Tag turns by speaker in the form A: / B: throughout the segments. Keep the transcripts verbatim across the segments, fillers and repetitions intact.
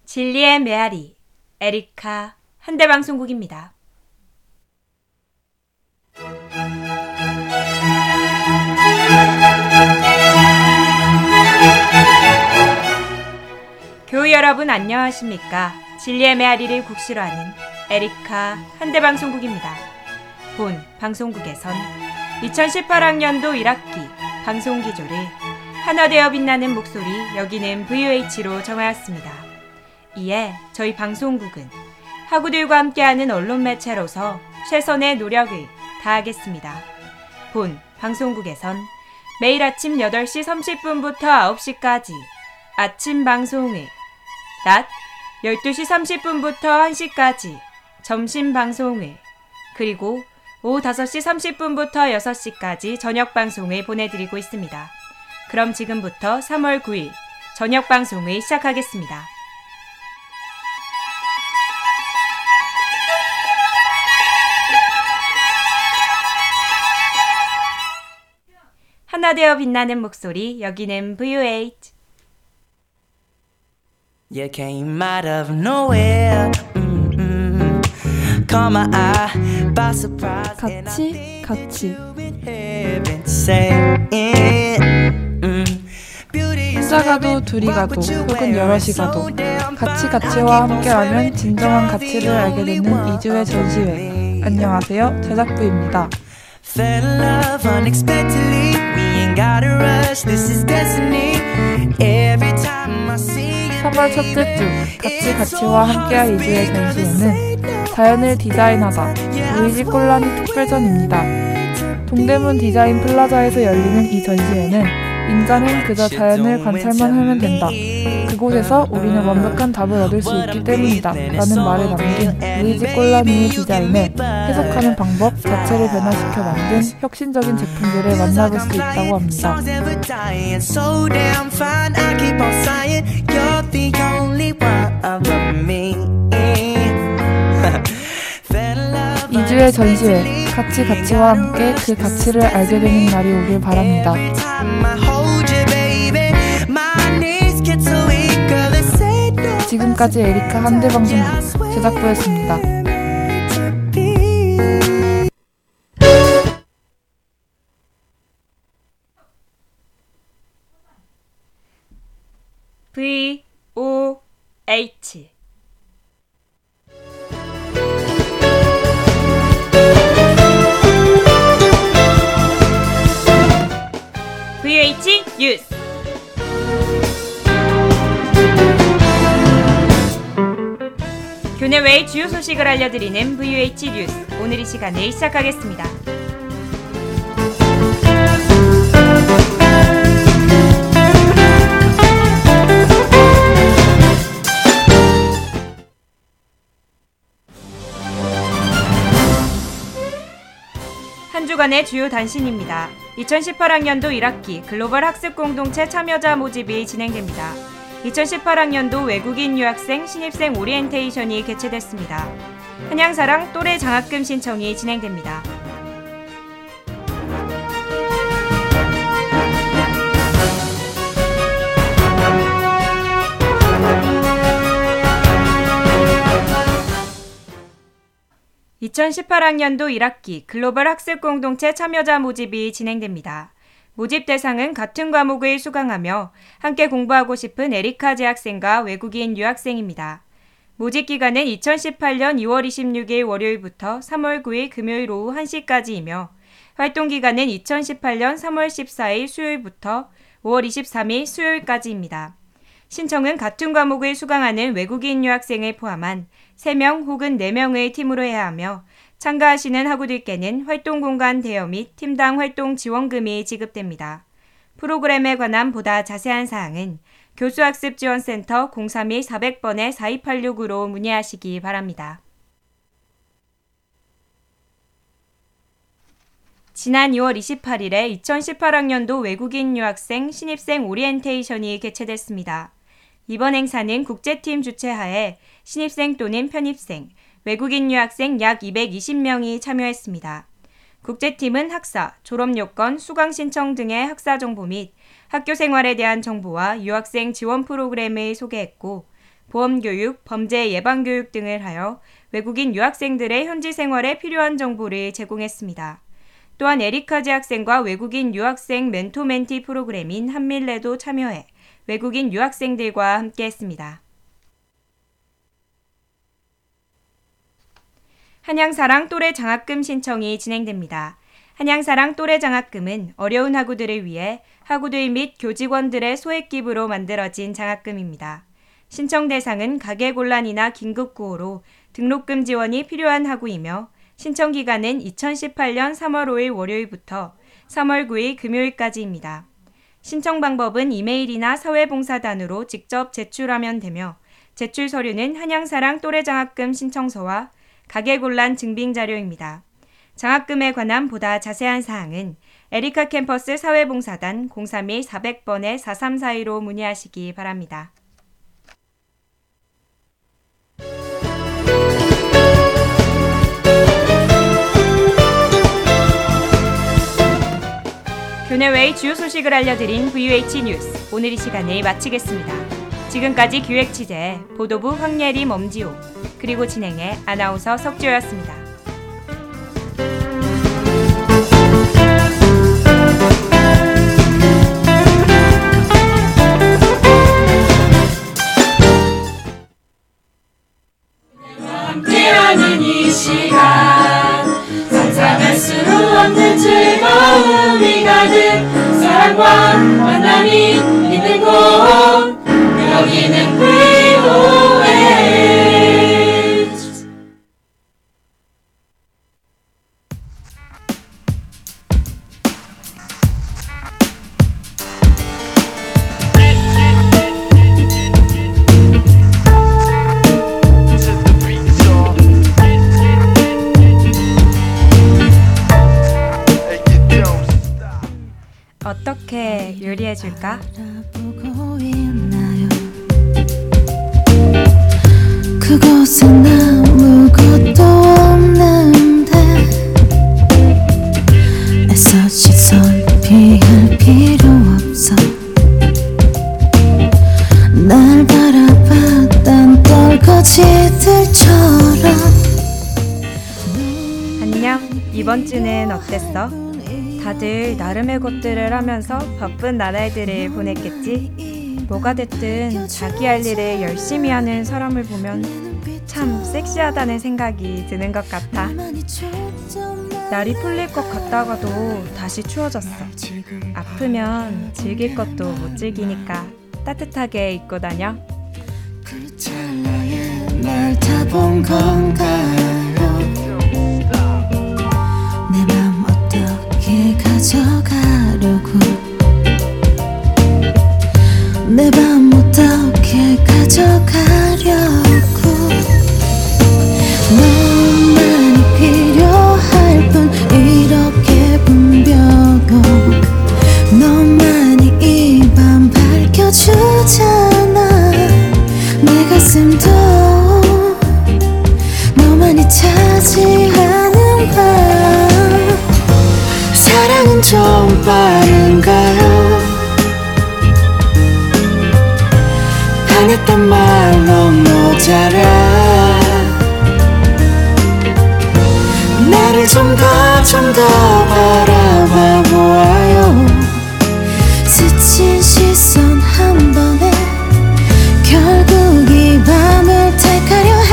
A: 진리의 메아리, 에리카 한대방송국입니다. 교우 여러분 안녕하십니까? 진리의 메아리를 국시로 하는 에리카 한대방송국입니다. 본 방송국에선 이천십팔 학년도 일 학기 방송기조를 하나되어 빛나는 목소리 여기는 브이오에이치로 정하였습니다. 이에 저희 방송국은 학우들과 함께하는 언론 매체로서 최선의 노력을 다하겠습니다. 본 방송국에선 매일 아침 여덟 시 삼십 분부터 아홉 시까지 아침 방송을, 낮 열두 시 삼십 분부터 한 시까지 점심 방송을, 그리고 오후 다섯 시 삼십 분부터 여섯 시까지 저녁 방송을 보내드리고 있습니다. 그럼 지금부터 삼월 구일 저녁 방송을 시작하겠습니다. 하나 되어 빛나는 목소리 여기는 브이오에이치.
B: You came out of nowhere. Mm-mm. Caught my eye by surprise.
C: 같이 같이 혼자 가도 둘이 가도 혹은 여럿이 가도 같이 가치와 함께하면 진정한 가치를 알게 되는 이 주의 전시회. 안녕하세요, 제작부입니다.
B: Fell in love unexpectedly. We ain't gotta rush. This is destiny. Every time I see you.
C: 삼월 첫째 주 같이 가치와 함께할 이 주의 전시회는 자연을 디자인하다 루이지 꼴라니 특별전입니다. 동대문 디자인 플라자에서 열리는 이 전시회는 인간은 그저 자연을 관찰만 하면 된다, 그곳에서 우리는 완벽한 답을 얻을 수 있기 때문이다 라는 말을 남긴 루이지 꼴라니의 디자인을 해석하는 방법 자체를 변화시켜 만든 혁신적인 제품들을 만나볼 수 있다고 합니다. 이 주의 전시회, 같이 가치와 함께 그 가치를 알게 되는 날이 오길 바랍니다. 지금까지 에리카 한대방송국 제작부였습니다.
A: 브이오에이치. 브이오에이치 뉴스. 교내외의 주요 소식을 알려드리는 브이오에이치 뉴스. 오늘 이 시간을 시작하겠습니다. 한 주간의 주요 단신입니다. 이천십팔 학년도 일 학기 글로벌 학습 공동체 참여자 모집이 진행됩니다. 이천십팔 학년도 외국인 유학생 신입생 오리엔테이션이 개최됐습니다. 한양사랑 또래 장학금 신청이 진행됩니다. 이천십팔 학년도 일 학기 글로벌 학습 공동체 참여자 모집이 진행됩니다. 모집 대상은 같은 과목을 수강하며 함께 공부하고 싶은 에리카 재학생과 외국인 유학생입니다. 모집 기간은 이천십팔년 이월 이십육일 월요일부터 삼월 구일 금요일 오후 한 시까지이며 활동 기간은 이천십팔년 삼월 십사일 수요일부터 오월 이십삼일 수요일까지입니다. 신청은 같은 과목을 수강하는 외국인 유학생을 포함한 세 명 혹은 네 명의 팀으로 해야 하며 참가하시는 학우들께는 활동 공간 대여 및 팀당 활동 지원금이 지급됩니다. 프로그램에 관한 보다 자세한 사항은 교수학습지원센터 공삼일 사백 번에 사이팔육으로 문의하시기 바랍니다. 지난 이월 이십팔일에 이천십팔 학년도 외국인 유학생 신입생 오리엔테이션이 개최됐습니다. 이번 행사는 국제팀 주최하에 신입생 또는 편입생, 외국인 유학생 약 이백이십 명이 참여했습니다. 국제팀은 학사, 졸업요건, 수강 신청 등의 학사 정보 및 학교 생활에 대한 정보와 유학생 지원 프로그램을 소개했고, 보험교육, 범죄 예방교육 등을 하여 외국인 유학생들의 현지 생활에 필요한 정보를 제공했습니다. 또한 에리카 재학생과 외국인 유학생 멘토-멘티 프로그램인 한밀레도 참여해 외국인 유학생들과 함께했습니다. 한양사랑 또래 장학금 신청이 진행됩니다. 한양사랑 또래 장학금은 어려운 학우들을 위해 학우들 및 교직원들의 소액 기부로 만들어진 장학금입니다. 신청 대상은 가계곤란이나 긴급구호로 등록금 지원이 필요한 학우이며 신청 기간은 이천십팔년 삼월 오일 월요일부터 삼월 구일 금요일까지입니다. 신청 방법은 이메일이나 사회봉사단으로 직접 제출하면 되며 제출 서류는 한양사랑 또래장학금 신청서와 가계곤란 증빙자료입니다. 장학금에 관한 보다 자세한 사항은 에리카 캠퍼스 사회봉사단 공삼일 사백 번에 사삼사이로 문의하시기 바랍니다. 교내외의 주요 소식을 알려드린 브이오에이치 뉴스, 오늘 이 시간을 마치겠습니다. 지금까지 기획 취재 보도부 황예리 엄지호, 그리고 진행의 아나운서 석주였습니다.
D: 함께하는 이 시간 상상할 수 없는 즐거움이 가득 사랑과 만남이 있는 곳 여기는 브이오에이치.
A: 어떻게 요리해줄까?
E: 그곳엔 아무것도 없는데 애써 시선 피할 필요 없어 날 바라봤던 떨거지들처럼.
A: 안녕, 이번 주는 어땠어? 다들 나름의 것들을 하면서 바쁜 나날들을 보냈겠지? 뭐가 됐든 자기 할 일을 열심히 하는 사람을 보면 참 섹시하다는 생각이 드는 것 같아. 날이 풀릴 것 같다가도 다시 추워졌어. 아프면 즐길 것도 못 즐기니까 따뜻하게 입고 다녀.
E: 그 찰나에 날 다 본 건가요? 내 맘 어떻게 가져가려고 내 맘 어떻게 가져가려고. 너만이 필요할 뿐 이렇게 붐벼도 너만이 이 밤 밝혀주잖아. 내 가슴도 너만이 차지하는 밤. 사랑은 좀 빠른가요? 반했던 말로 모자라. 나를 좀 더 좀 더 바라봐 보아요. 스친 시선 한 번에 결국 이 밤을 택하려 해.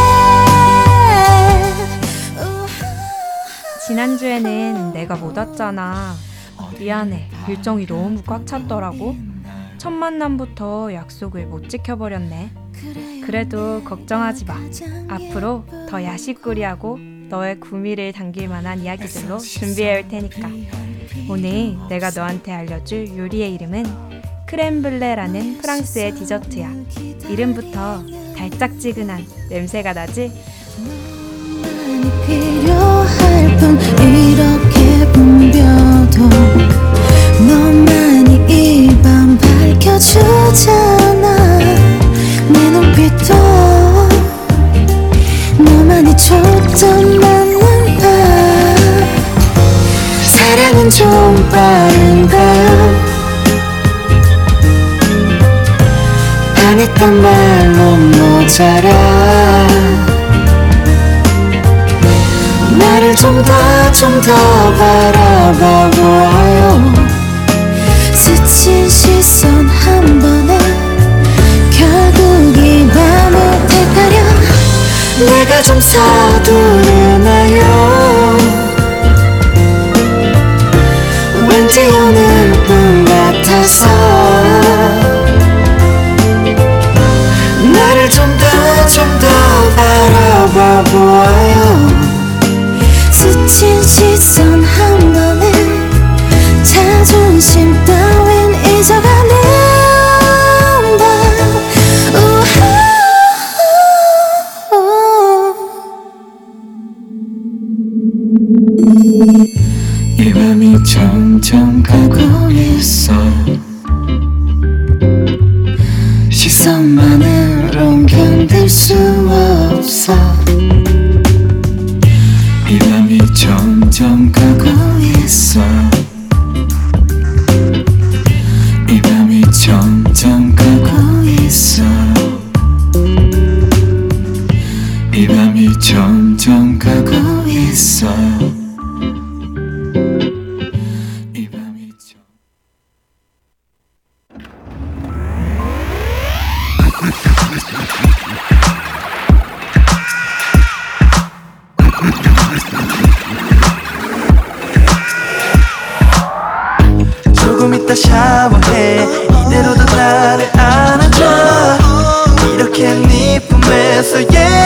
A: 지난주에는 내가 못 왔잖아. 미안해, 일정이 너무 꽉 찼더라고. 첫 만남부터 약속을 못 지켜버렸네. 그래도 걱정하지 마. 앞으로 더 야식거리하고 너의 구미를 당길 만한 이야기들로 준비해올 테니까. 오늘 내가 너한테 알려줄 요리의 이름은 크렘블레라는 프랑스의 디저트야. 이름부터 달짝지근한 냄새가 나지?
E: 필요할 뿐 이렇게 붐벼도 너만이 이 밤 밝혀주잖아. 내 눈빛도 너만이 초점맞는 밤. 사랑은 좀 빠른가요? 반했던 말로 모자라 나를 좀 더 좀 더 바라봐 보아요 스친 시선 한 번에 결국 이 밤을 택하려 내가 좀 서두르나요 왠지 오늘뿐 같아서 나를 좀 더 좀 더 바라봐 보아요 스친 시선 한 번에 자존심 따윈 잊어가는 밤 이 밤이 점점 가고 있어 시선만으론 견딜 수 없어 이 밤이 점점 가고 있어 이 밤이 점점 가고 있어 이 밤이 점점 가고 있어 이 밤이 점
B: 조금 이따 샤워해 이대로도 나를 안아줘 이렇게 네 품에서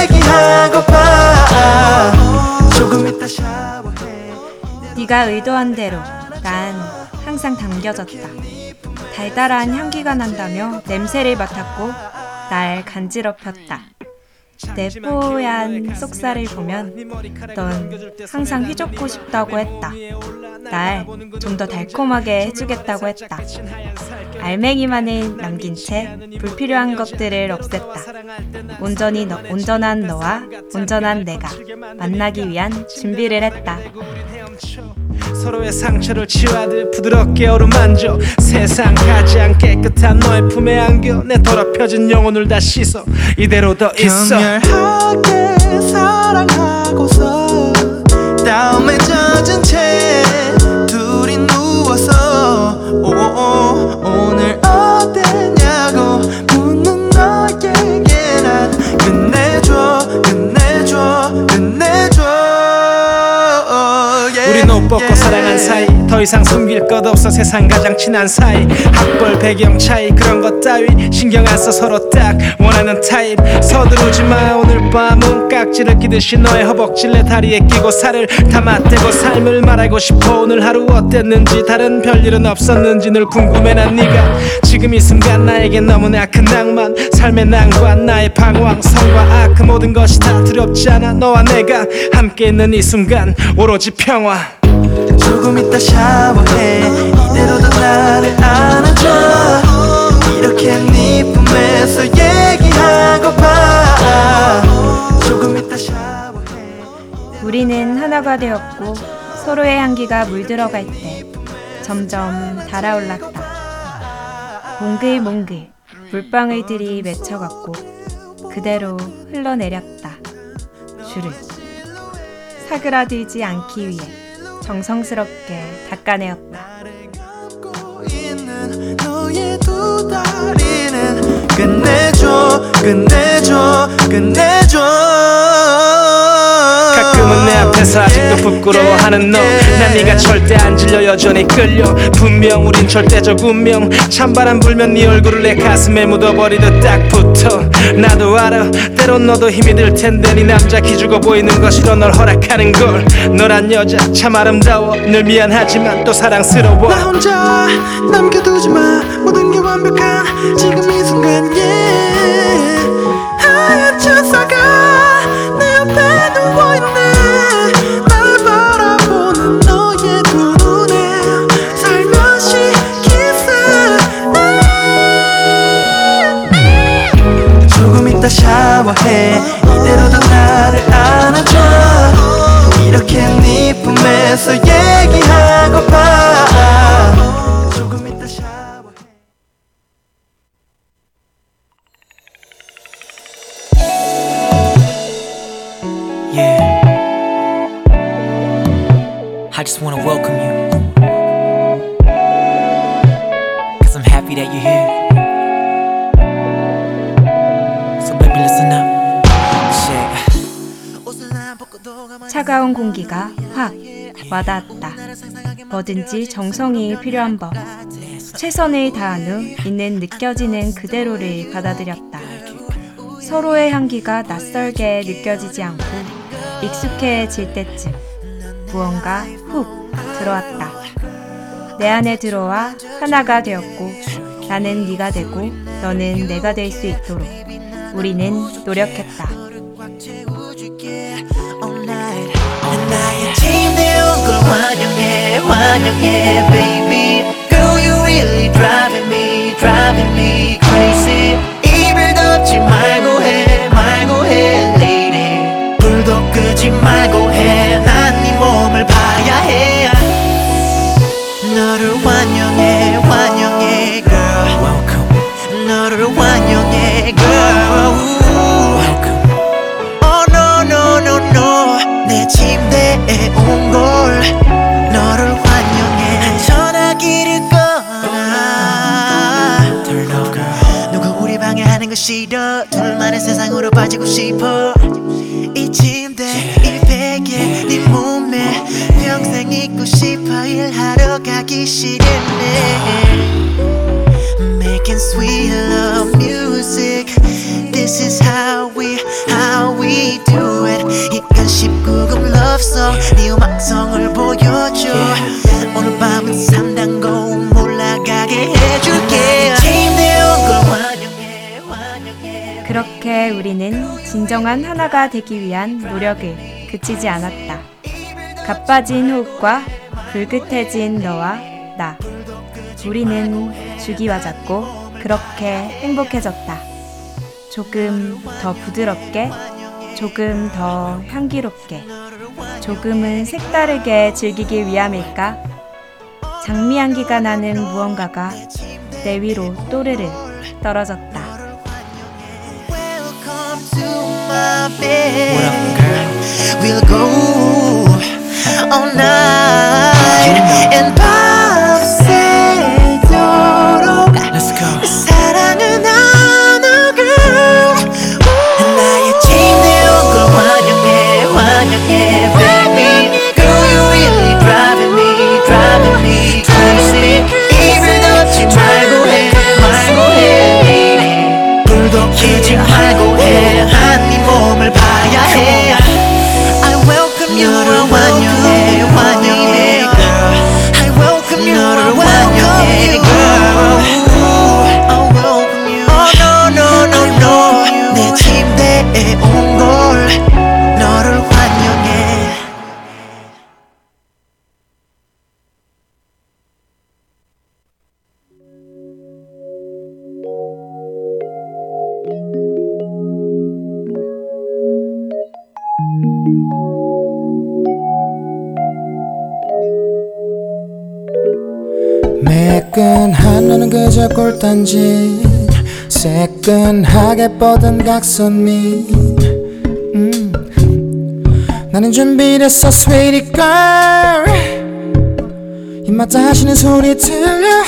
B: 얘기하고파 조금 이따 샤워해
A: 네가 의도한 대로 난 항상 당겨졌다. 달달한 향기가 난다며 냄새를 맡았고 날 간지럽혔다. 내 뽀얀 속살을 보면 넌 항상 휘젓고 싶다고 했다. 날 좀 더 달콤하게 해주겠다고 했다. 알맹이만을 남긴 채 불필요한 것들을 없앴다. 온전히 너, 온전한 너와 온전한 내가 만나기 위한 준비를 했다.
F: 서로의 상처를 치유하듯 부드럽게 어루만져 세상 가장 깨끗한 너의 품에 안겨 내 더럽혀진 영혼을 다 씻어 이대로 더 있어
B: 격렬하게 사랑하고서 다음에 젖은 채 둘이 누워서 오오 오늘 어땠냐고 묻는 너에게 난 끝내줘 끝내줘 끝내줘 yeah,
F: 우린 옷 벗고
B: yeah.
F: 사랑한 사이 더 이상 숨길 것 없어 세상 가장 친한 사이 학벌 배경 차이 그런 것 따위 신경 안 써 서로 딱 원하는 타입 서두르지 마 오늘 밤은 깍지를 끼듯이 너의 허벅지를 내 다리에 끼고 살을 담아대고 삶을 말하고 싶어 오늘 하루 어땠는지 다른 별일은 없었는지 늘 궁금해 난 네가 지금 이 순간 나에겐 너무나 큰 낭만 삶의 난관 나의 방황 성과 악 그 모든 것이 다 두렵지 않아 너와 내가 함께 있는 이 순간 오로지 평화
B: 조금 이따 샤워해 이대로도 나를 안아줘 이렇게 네 품에서 얘기하고파 조금 이따 샤워해
A: 우리는 하나가 되었고 서로의 향기가 물들어갈 때 점점 달아올랐다. 몽글몽글 물방울들이 맺혀갔고 그대로 흘러내렸다. 줄을 사그라들지 않기 위해 정성스럽게 닦아내었다.
B: 있는 너의 두 다리는 끝내줘 끝내줘 끝내줘
F: 가끔은 내 앞에서 아직도 부끄러워하는 너 난 네가 절대 안 질려 여전히 끌려 분명 우린 절대적 운명 찬바람 불면 네 얼굴을 내 가슴에 묻어버리듯 딱 붙어 나도 알아 때론 너도 힘이 들 텐데 네 남자 기죽어 보이는 것이로 널 허락하는 걸 너란 여자 참 아름다워 늘 미안하지만 또 사랑스러워
B: 나 혼자 남겨두지 마 모든 게 완벽한 지금 이 순간 yeah 하얀 천사가 내 옆에 누워있네 날 바라보는 너의 두 눈에 살며시 키스 조금 이따 샤워해 이대로도 나를 안아줘 이렇게 네 품에서 얘기하고파 조금 이따 샤워해 I just wanna welcome you, cause I'm happy that you're here. So baby listen up.
A: 차가운 공기가 확 와닿았다. 뭐든지 정성이 필요한 법. 최선을 다한 후 있는 느껴지는 그대로를 받아들였다. 서로의 향기가 낯설게 느껴지지 않고 익숙해질 때쯤 무언가 훅 들어왔다. 내 안에 들어와 하나가 되었고 나는 네가 되고 너는 내가 될 수 있도록 우리는 노력했다.
B: 나의 침대에 온 걸 환영해 환영해 baby Girl you really driving me driving me crazy 입을 덮지 말고 해 말고 해 lady 불도 끄지 말고 해 난 네 몸을 봐야 해 너를 환영해 환영해 girl welcome 너를 환영해 girl welcome oh no no no no 내 침대에 온 걸 너를 환영해 전화기를 꺼라 Turn off girl 누가 우리 방해하는 거 싫어 둘만의 세상으로 빠지고 싶어 이 침대 이 베개 네 몸에 평생 있고 싶어 일하러 가기 싫네 Making sweet love music This is how we, how we do it 이건 십구 금 love song 네 음악성을 보여줘 오늘 밤은 삼 단고 올라가게 해줄게 침대에 온 걸 환영해 환영해
A: 그렇게 우리는 진정한 하나가 되기 위한 노력을 그치지 않았다. 가빠진 호흡과 불긋해진 너와 나. 우리는 주기와 같고 그렇게 행복해졌다. 조금 더 부드럽게, 조금 더 향기롭게, 조금은 색다르게 즐기기 위함일까? 장미 향기가 나는 무언가가 내 위로 또르르 떨어졌다.
B: Welcome to my bed. What up, girl? We'll go all night and 밤새도록 Let's go. 사랑은 나눠, girl. 나의 침대에 온 걸 환영해, 환영해, baby. Girl, you really driving me, driving me crazy. 입을 덮지 말고 해, 말고 해. 불도 켜지 말고 해, 한 네 몸을 봐야 해. I welcome you, 너를 환영해, 환영해, girl. I welcome you, 너를 환영해, girl. I welcome you. Oh no no no no. 내 침대에 온 걸 너를 환영해.
G: 매끈한 너는 그저 꼴단지 새끈하게 뻗은 각선미 음. 나는 준비됐어 sweetie girl 입맛다 하시는 소리 들려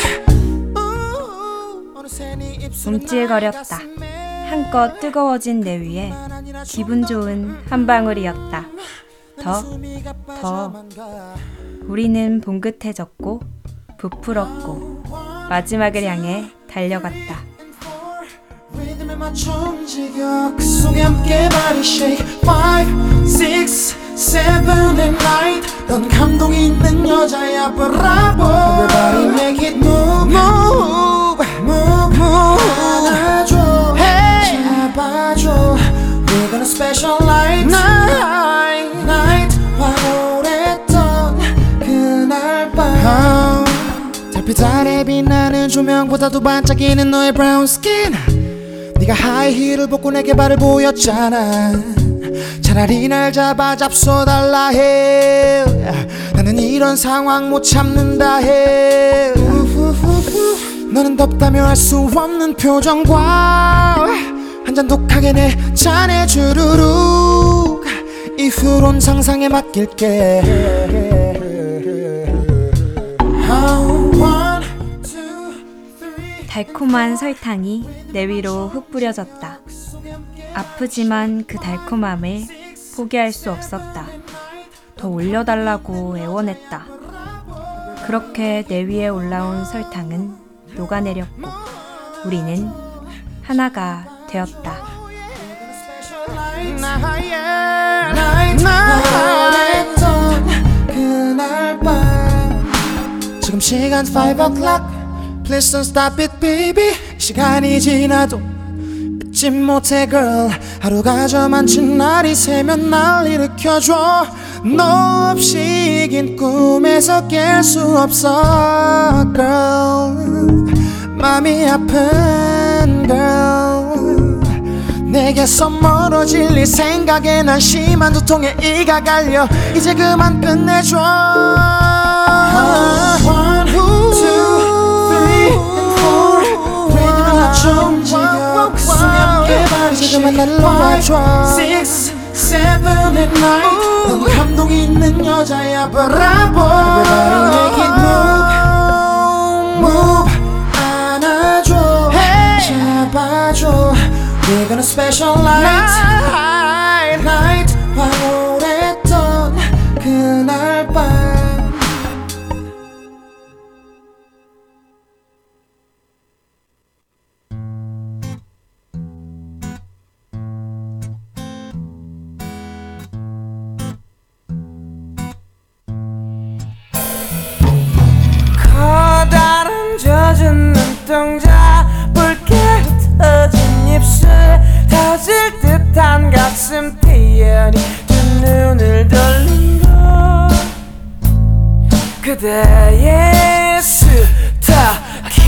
A: 움찔거렸다. 한껏 뜨거워진 내 위에 기분 좋은 한 방울이었다. 더, 더. 우리는 봉긋해졌고 부풀었고 마지막을 향해 달려갔다.
G: 리듬에 맞춰 움직여 그 속에 함께 body shake five, six, seven and nine 넌 감동이 있는 여자야 bravo Everybody make it move move move move 안아줘 hey. 잡아줘 We're gonna special night night night 환호했던 그날 밤 달빛 아래 빛나는 조명보다도 반짝이는 너의 brown skin 네가 하이힐을 벗고 내게 발을 보였잖아 차라리 날 잡아 잡숴달라 해 나는 이런 상황 못 참는다 해 너는 덥다며 할 수 없는 표정과 한 잔 독하게 내 잔에 주르륵 이후론 상상에 맡길게
A: 달콤한 설탕이 내 위로 흙 뿌려졌다. 아프지만 그 달콤함을 포기할 수 없었다. 더 올려달라고 애원했다. 그렇게 내 위에 올라온 설탕은 녹아내렸고 우리는 하나가 되었다.
G: 그날 밤 지금 시간 five o'clock Please don't stop it baby 시간이 지나도 잊지 못해 girl 하루가 저만친 날이 새면 날 일으켜줘 너 없이 긴 꿈에서 깰 수 없어 girl 맘이 아픈 girl 내게서 멀어질 네 생각에 난 심한 두통에 이가 갈려 이제 그만 끝내줘 One, two, three, and four 리듬을 맞춰 움직여 그 숨이 함께 말이 이제 그만 나를 놓아줘 Six, seven, and nine 넌 감동이 있는 여자야 Bravo Everybody make it move Move 안아줘 잡아줘 We're gonna special night Night 황홀했던 그날 밤 커다란 젖은 눈동자 붉게 흩어진 입술 터질 듯한 가슴 태연히 두 눈을 돌린 것 그대의 스타킹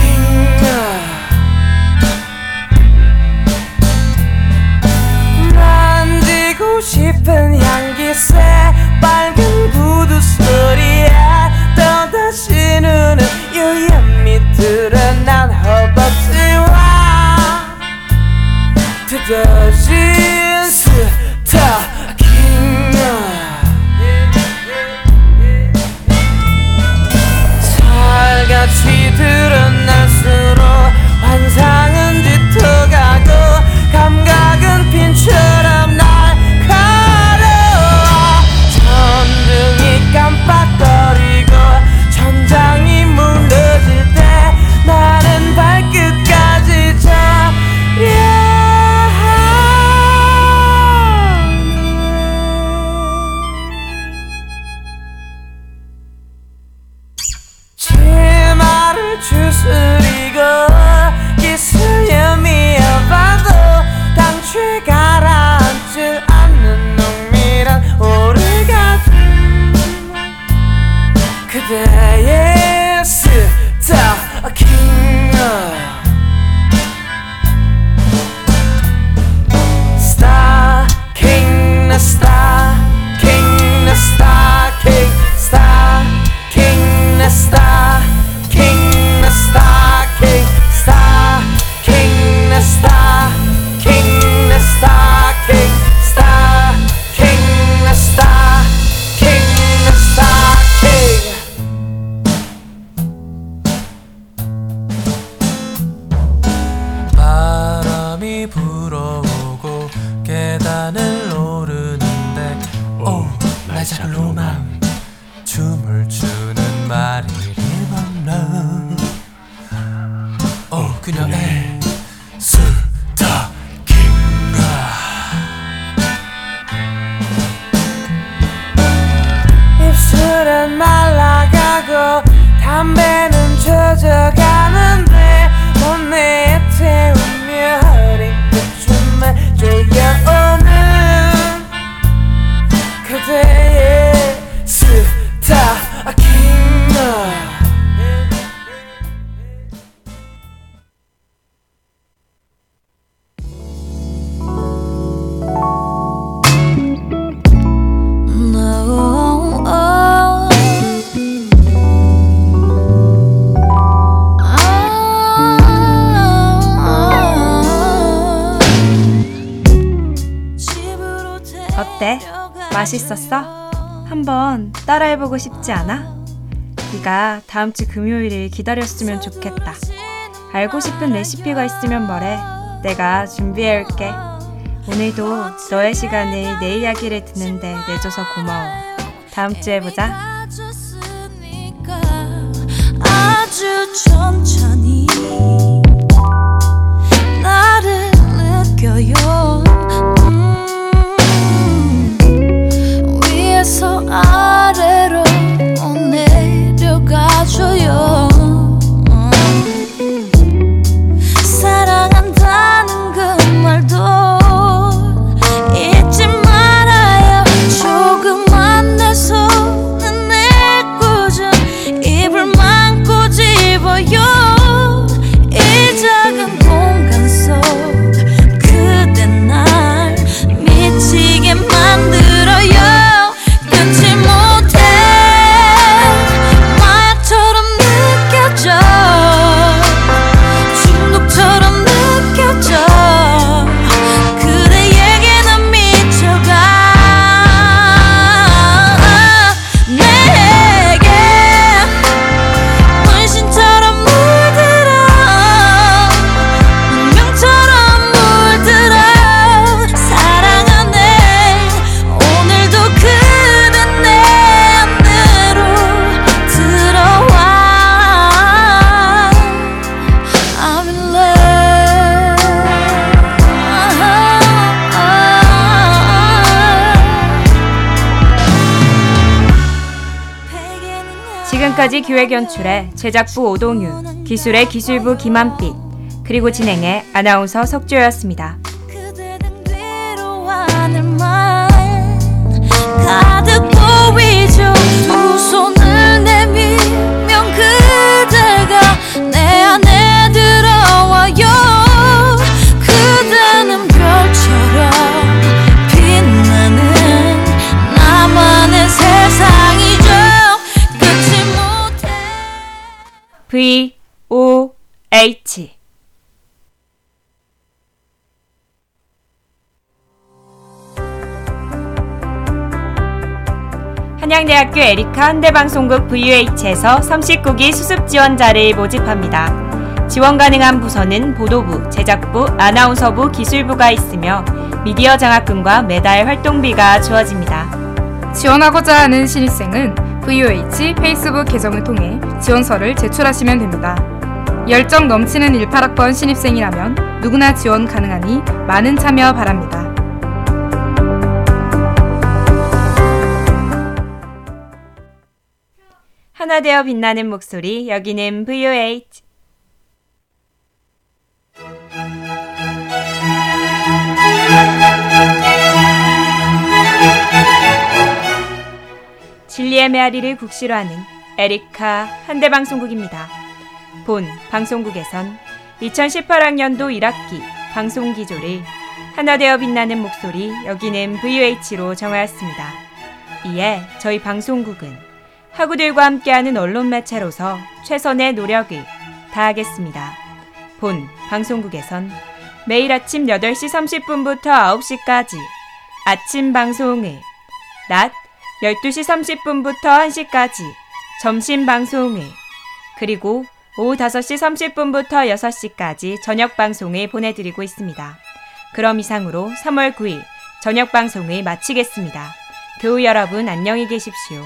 G: 만지고 싶은 향기새 빨간 구두 소리에 또다시 눈은 유연히 드러난 허벅지와 뜯어진 스타킹 살같이 드러날수록 환상은 짙어가고 감각은 핀처럼 날카로워 천둥이 깜빡거리고 천장이 무너질 때 나는 발끝까지 저려 치마를 추스리고 기슬려 미어봐도 당초에 가라앉질 않는 농밀한 오르가즘 그대의 스타킹 스타킹 나 스타킹 나 스타킹 스타킹 나 스타킹 나 스타킹 스타킹 나 스타킹 나 스타킹 스타킹 나 스타킹 나 스타킹 바람이 불어오고 계단을 오르는데 오 날작은 로망 춤을 추는 마릴린 먼로 오 그녀의 스타킹가 입술은 말라가고 담배는 젖어가는데 몸에 태우며 허리끝 춤을 조여오는 그대의 스타킹
A: 어때? 맛있었어? 한번 따라해보고 싶지 않아? 네가 다음 주 금요일을 기다렸으면 좋겠다. 알고 싶은 레시피가 있으면 말해. 내가 준비해올게. 오늘도 너의 시간을 내 이야기를 듣는데 내줘서 고마워. 다음 주에 보자.
B: 아주 천천히 나를 느껴요. 음, 위에서 아래로 내려가줘요. 음, 사랑한다는 그 말도 잊지 말아요. 조금만 내 손은 내꽂은 입을 막고 집어요. 이 작은 공간 속 그대 날 미치게 만들어요. 끊지 못해 마약처럼 느껴져. 중독처럼 느껴져. 그대에게 난 미쳐가. 내게 문신처럼 물들어. 운명처럼 물들어. 사랑하네. 오늘도 그대 내 안으로 들어와. I'm in love.
A: 지금까지 기획 연출의 제작부 오동유, 기술의 기술부 김한빛, 그리고 진행의 아나운서 석주였습니다.
B: 그대 등 뒤로 하는 말 가득 보이죠. 두 손을 내밀면 그대가 내 안에 들어와요. 그대는 별처럼 빛나는 나만의 세상이죠. 끊지 못해.
A: V O H 한양대학교 에리카 한대방송국 브이유에이치에서 삼십구 기 수습 지원자를 모집합니다. 지원 가능한 부서는 보도부, 제작부, 아나운서부, 기술부가 있으며 미디어 장학금과 매달 활동비가 주어집니다.
C: 지원하고자 하는 신입생은 브이유에이치 페이스북 계정을 통해 지원서를 제출하시면 됩니다. 열정 넘치는 십팔 학번 신입생이라면 누구나 지원 가능하니 많은 참여 바랍니다.
A: 하나 되어 빛나는 목소리, 여기는 브이유에이치. 진리의 메아리를 국시로 하는 에리카 한대방송국입니다. 본 방송국에선 이천십팔 학년도 일 학기 방송기조를 하나 되어 빛나는 목소리, 여기는 브이유에이치로 정하였습니다. 이에 저희 방송국은 학우들과 함께하는 언론 매체로서 최선의 노력을 다하겠습니다. 본 방송국에선 매일 아침 여덟 시 삼십 분부터 아홉 시까지 아침 방송을, 낮 열두 시 삼십 분부터 한 시까지 점심 방송을, 그리고 오후 다섯 시 삼십 분부터 여섯 시까지 저녁 방송을 보내드리고 있습니다. 그럼 이상으로 삼월 구일 저녁 방송을 마치겠습니다. 교우 여러분 안녕히 계십시오.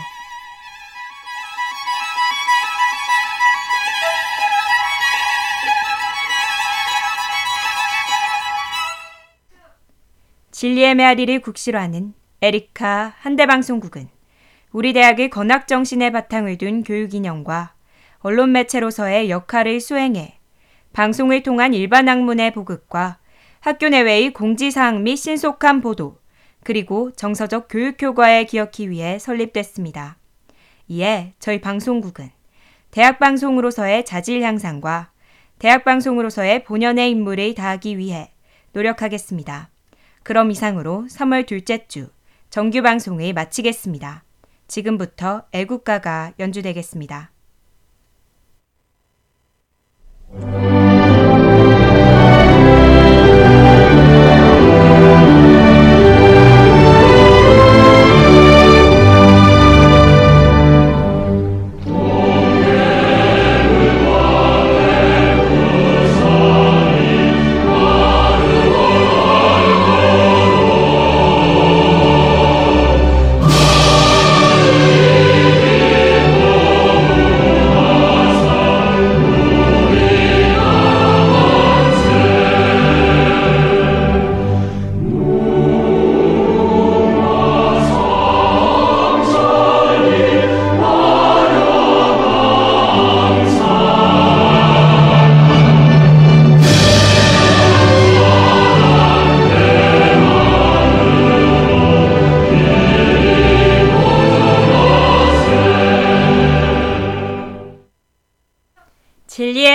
A: 진리의 메아리를 국시로 하는 에리카 한대방송국은 우리 대학의 건학정신에 바탕을 둔 교육인형과 언론 매체로서의 역할을 수행해 방송을 통한 일반 학문의 보급과 학교 내외의 공지사항 및 신속한 보도, 그리고 정서적 교육 효과에 기여하기 위해 설립됐습니다. 이에 저희 방송국은 대학방송으로서의 자질 향상과 대학방송으로서의 본연의 임무를 다하기 위해 노력하겠습니다. 그럼 이상으로 삼월 둘째 주 정규 방송을 마치겠습니다. 지금부터 애국가가 연주되겠습니다.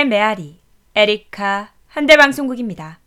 A: 진리의 메아리, 에리카, 한대방송국입니다.